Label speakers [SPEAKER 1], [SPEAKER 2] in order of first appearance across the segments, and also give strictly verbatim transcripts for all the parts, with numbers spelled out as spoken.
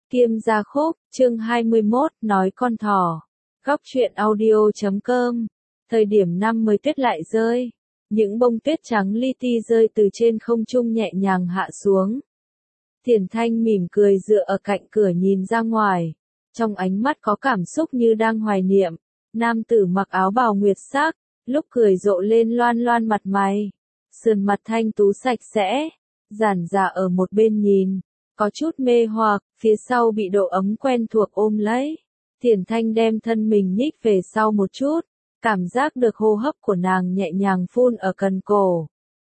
[SPEAKER 1] Kiêm gia khúc, chương hai mươi mốt, nói con thỏ. Góc truyện audio chấm com. Thời điểm năm mới tuyết lại rơi. Những bông tuyết trắng li ti rơi từ trên không trung nhẹ nhàng hạ xuống. Thiền Thanh mỉm cười dựa ở cạnh cửa nhìn ra ngoài. Trong ánh mắt có cảm xúc như đang hoài niệm. Nam tử mặc áo bào nguyệt sắc, lúc cười rộ lên loan loan mặt mày. Sườn mặt thanh tú sạch sẽ. Giản dạ ở một bên nhìn. Có chút mê hoặc, phía sau bị độ ấm quen thuộc ôm lấy. Thiền Thanh đem thân mình nhích về sau một chút, cảm giác được hô hấp của nàng nhẹ nhàng phun ở cần cổ.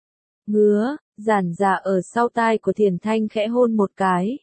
[SPEAKER 1] Ngứa, giản dạ ở sau tai của Thiền Thanh khẽ hôn một cái.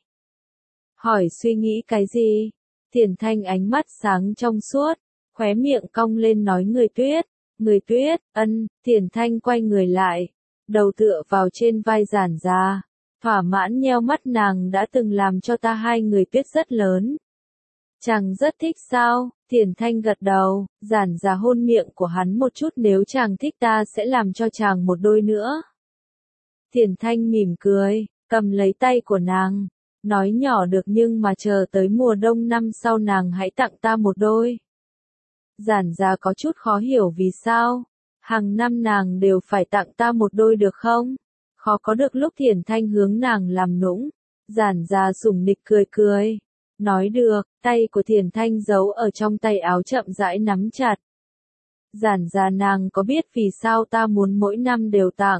[SPEAKER 1] Hỏi suy nghĩ cái gì? Thiền Thanh ánh mắt sáng trong suốt, khóe miệng cong lên nói người tuyết, người tuyết, ân, Thiền Thanh quay người lại, đầu tựa vào trên vai giản dạ. Thỏa mãn nheo mắt nàng đã từng làm cho ta hai người tuyết rất lớn. Chàng rất thích sao? Thiền Thanh gật đầu, giản dạ hôn miệng của hắn một chút, nếu chàng thích ta sẽ làm cho chàng một đôi nữa. Thiền Thanh mỉm cười, cầm lấy tay của nàng, nói nhỏ được nhưng mà chờ tới mùa đông năm sau nàng hãy tặng ta một đôi. Giản dạ có chút khó hiểu vì sao, hàng năm nàng đều phải tặng ta một đôi được không? Khó có được lúc Thiền Thanh hướng nàng làm nũng. Giản dạ sủng nịch cười cười. Nói được, tay của Thiền Thanh giấu ở trong tay áo chậm rãi nắm chặt. Giản dạ nàng có biết vì sao ta muốn mỗi năm đều tặng?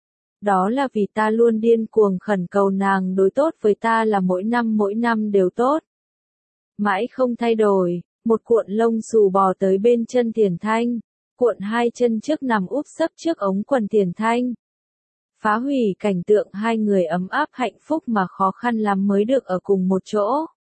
[SPEAKER 1] Đó là vì ta luôn điên cuồng khẩn cầu nàng đối tốt với ta, là mỗi năm mỗi năm đều tốt. Mãi không thay đổi, một cuộn lông xù bò tới bên chân Thiền Thanh. Cuộn hai chân trước nằm úp sấp trước ống quần Thiền Thanh. Phá hủy cảnh tượng hai người ấm áp hạnh phúc mà khó khăn lắm mới được ở cùng một chỗ.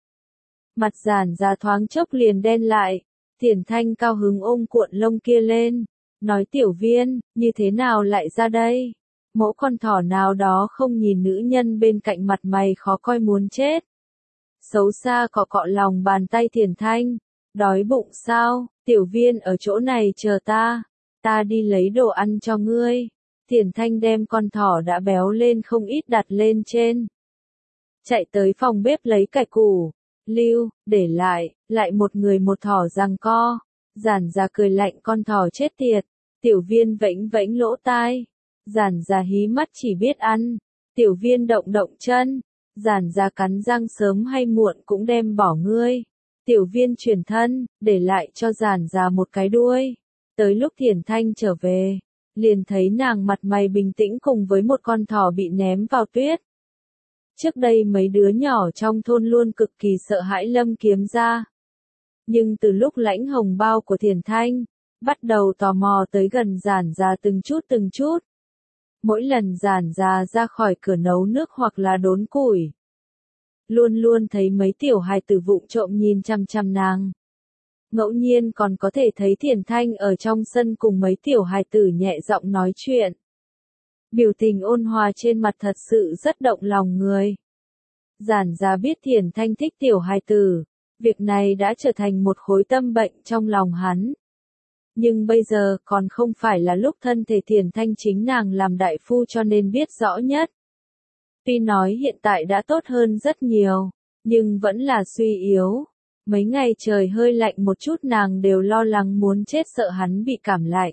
[SPEAKER 1] Mặt giản dạ thoáng chốc liền đen lại, Thiền Thanh cao hứng ôm cuộn lông kia lên, nói tiểu viên, như thế nào lại ra đây? Mẫu con thỏ nào đó không nhìn nữ nhân bên cạnh mặt mày khó coi muốn chết. Xấu xa cọ cọ lòng bàn tay Thiền Thanh, đói bụng sao, tiểu viên ở chỗ này chờ ta, ta đi lấy đồ ăn cho ngươi. Thiền Thanh đem con thỏ đã béo lên không ít đặt lên trên. Chạy tới phòng bếp lấy cải củ, lưu, để lại, lại một người một thỏ giằng co. Giản dạ cười lạnh con thỏ chết tiệt. Tiểu viên vẫy vẫy lỗ tai. Giản dạ hí mắt chỉ biết ăn. Tiểu viên động động chân. Giản dạ cắn răng sớm hay muộn cũng đem bỏ ngươi. Tiểu viên chuyển thân, để lại cho giản dạ một cái đuôi. Tới lúc Thiền Thanh trở về, liền thấy nàng mặt mày bình tĩnh cùng với một con thỏ bị ném vào tuyết. Trước đây mấy đứa nhỏ trong thôn luôn cực kỳ sợ hãi Lâm Kiếm gia. Nhưng từ lúc lãnh hồng bao của Thiền Thanh, bắt đầu tò mò tới gần giản dạ từng chút từng chút. Mỗi lần giản dạ ra khỏi cửa nấu nước hoặc là đốn củi, luôn luôn thấy mấy tiểu hài tử vụng trộm nhìn chăm chăm nàng. Ngẫu nhiên còn có thể thấy Thiền Thanh ở trong sân cùng mấy tiểu hài tử nhẹ giọng nói chuyện. Biểu tình ôn hòa trên mặt thật sự rất động lòng người. Giản dạ biết Thiền Thanh thích tiểu hài tử, việc này đã trở thành một khối tâm bệnh trong lòng hắn. Nhưng bây giờ còn không phải là lúc thân thể Thiền Thanh chính nàng làm đại phu cho nên biết rõ nhất. Tuy nói hiện tại đã tốt hơn rất nhiều, nhưng vẫn là suy yếu. Mấy ngày trời hơi lạnh một chút nàng đều lo lắng muốn chết, sợ hắn bị cảm lạnh.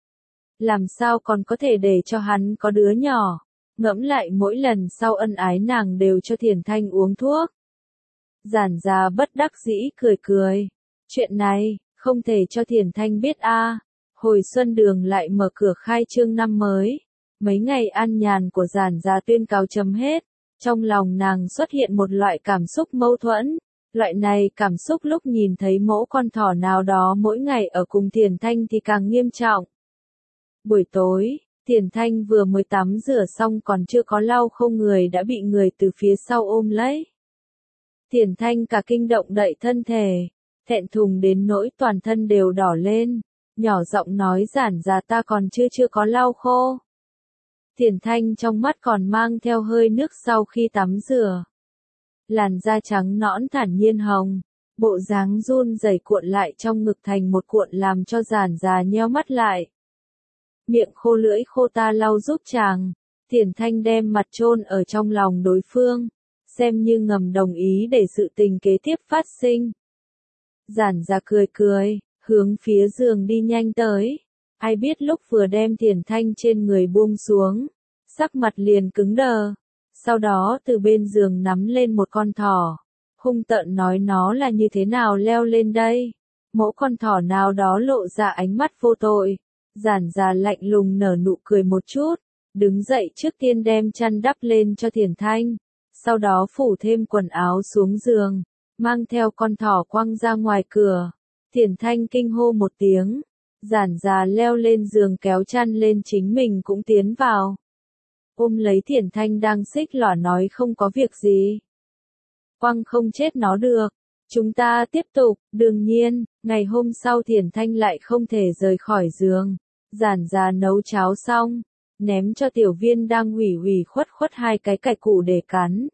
[SPEAKER 1] Làm sao còn có thể để cho hắn có đứa nhỏ? Ngẫm lại mỗi lần sau ân ái nàng đều cho Thiền Thanh uống thuốc. Giản dạ bất đắc dĩ cười cười. Chuyện này, không thể cho Thiền Thanh biết a. À. Hồi xuân đường lại mở cửa khai trương năm mới. Mấy ngày an nhàn của giản dạ tuyên cáo chấm hết. Trong lòng nàng xuất hiện một loại cảm xúc mâu thuẫn. Loại này cảm xúc lúc nhìn thấy mẫu con thỏ nào đó mỗi ngày ở cùng Thiền Thanh thì càng nghiêm trọng. Buổi tối, Thiền Thanh vừa mới tắm rửa xong còn chưa có lau khô người đã bị người từ phía sau ôm lấy. Thiền Thanh cả kinh động đậy thân thể, thẹn thùng đến nỗi toàn thân đều đỏ lên, nhỏ giọng nói giản dạ ta còn chưa chưa có lau khô. Thiền Thanh trong mắt còn mang theo hơi nước sau khi tắm rửa. Làn da trắng nõn thản nhiên hồng, bộ dáng run rẩy cuộn lại trong ngực thành một cuộn làm cho giản dạ nheo mắt lại. Miệng khô lưỡi khô ta lau giúp chàng. Thiền Thanh đem mặt chôn ở trong lòng đối phương, xem như ngầm đồng ý để sự tình kế tiếp phát sinh. Giản Gia cười cười, hướng phía giường đi nhanh tới. Ai biết lúc vừa đem Thiển Thanh trên người buông xuống, sắc mặt liền cứng đờ. Sau đó từ bên giường nắm lên một con thỏ, hung tợn nói nó là như thế nào leo lên đây. Mẫu con thỏ nào đó lộ ra ánh mắt vô tội. Giản Gia lạnh lùng nở nụ cười một chút, đứng dậy trước tiên đem chăn đắp lên cho Thiển Thanh, sau đó phủ thêm quần áo xuống giường, mang theo con thỏ quăng ra ngoài cửa. Thiển Thanh kinh hô một tiếng, Giản Gia leo lên giường kéo chăn lên chính mình cũng tiến vào. Ôm lấy Thiển Thanh đang xích lỏ nói không có việc gì. Quăng không chết nó được. Chúng ta tiếp tục, đương nhiên, ngày hôm sau Thiển Thanh lại không thể rời khỏi giường. Giản Gia nấu cháo xong, ném cho Tiểu Viên đang ủy ủy khuất khuất hai cái cải củ để cắn.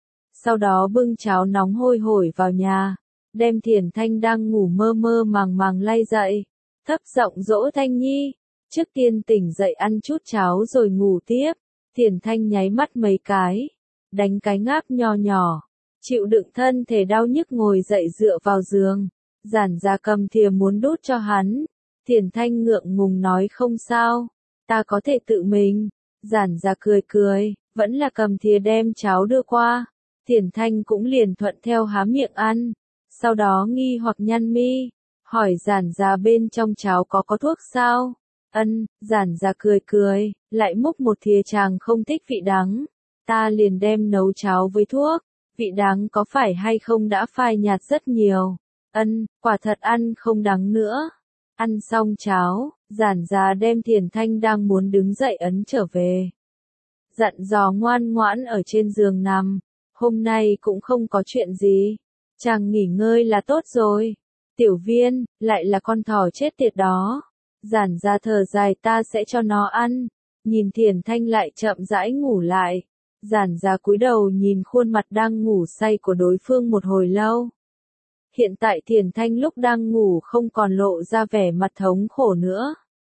[SPEAKER 1] Sau đó bưng cháo nóng hôi hổi vào nhà, đem Thiển Thanh đang ngủ mơ mơ màng màng lay dậy, thấp giọng dỗ Thanh Nhi, trước tiên tỉnh dậy ăn chút cháo rồi ngủ tiếp. Thiển Thanh nháy mắt mấy cái, đánh cái ngáp nho nhỏ, chịu đựng thân thể đau nhức ngồi dậy dựa vào giường. Giản Gia cầm thìa muốn đút cho hắn. Thiển Thanh ngượng ngùng nói không sao, ta có thể tự mình. Giản Gia cười cười, vẫn là cầm thìa đem cháo đưa qua. Thiển Thanh cũng liền thuận theo há miệng ăn, sau đó nghi hoặc nhăn mi, hỏi Giản Gia bên trong cháo có có thuốc sao? Ân, Giản Gia cười cười, lại múc một thìa chàng không thích vị đắng, ta liền đem nấu cháo với thuốc, vị đắng có phải hay không đã phai nhạt rất nhiều. Ân, quả thật ăn không đắng nữa. Ăn xong cháo, Giản Gia đem Thiển Thanh đang muốn đứng dậy ấn trở về. Dặn dò ngoan ngoãn ở trên giường nằm, hôm nay cũng không có chuyện gì, chàng nghỉ ngơi là tốt rồi. Tiểu Viên, lại là con thỏ chết tiệt đó. Giản Gia thở dài ta sẽ cho nó ăn. Nhìn Thiển Thanh lại chậm rãi ngủ lại. Giản Gia cúi đầu nhìn khuôn mặt đang ngủ say của đối phương một hồi lâu. Hiện tại Thiển Thanh lúc đang ngủ không còn lộ ra vẻ mặt thống khổ nữa.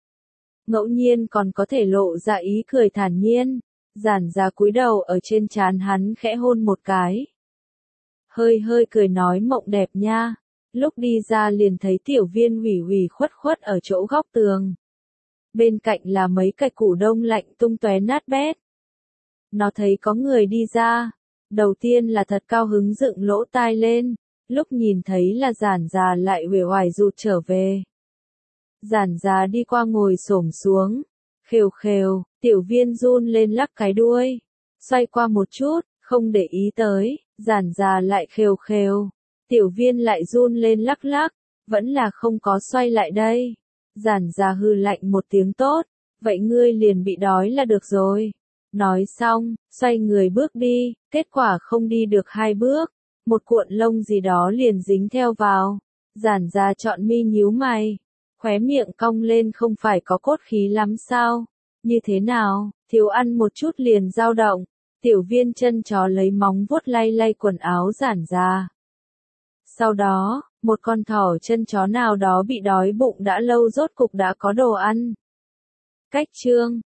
[SPEAKER 1] Ngẫu nhiên còn có thể lộ ra ý cười thản nhiên. Giản Gia cúi đầu ở trên trán hắn khẽ hôn một cái. Hơi hơi cười nói mộng đẹp nha. Lúc đi ra liền thấy Tiểu Viên ủy ủy khuất khuất ở chỗ góc tường. Bên cạnh là mấy cái củ đông lạnh tung tóe nát bét. Nó thấy có người đi ra. Đầu tiên là thật cao hứng dựng lỗ tai lên. Lúc nhìn thấy là Giản Gia lại uể oải rụt trở về. Giản Gia đi qua ngồi xổm xuống. Khều khều, Tiểu Viên run lên lắc cái đuôi. Xoay qua một chút, không để ý tới. Giản Gia lại khều khều. Tiểu Viên lại run lên lắc lắc. Vẫn là không có xoay lại đây. Giản Gia hừ lạnh một tiếng tốt. Vậy ngươi liền bị đói là được rồi. Nói xong, xoay người bước đi. Kết quả không đi được hai bước. Một cuộn lông gì đó liền dính theo vào. Giản Gia chọn mi nhíu mày. Khóe miệng cong lên không phải có cốt khí lắm sao? Như thế nào, thiếu ăn một chút liền dao động. Tiểu Viên chân chó lấy móng vuốt lay lay quần áo Giản Gia. Sau đó, một con thỏ chân chó nào đó bị đói bụng đã lâu rốt cục đã có đồ ăn. Cách chương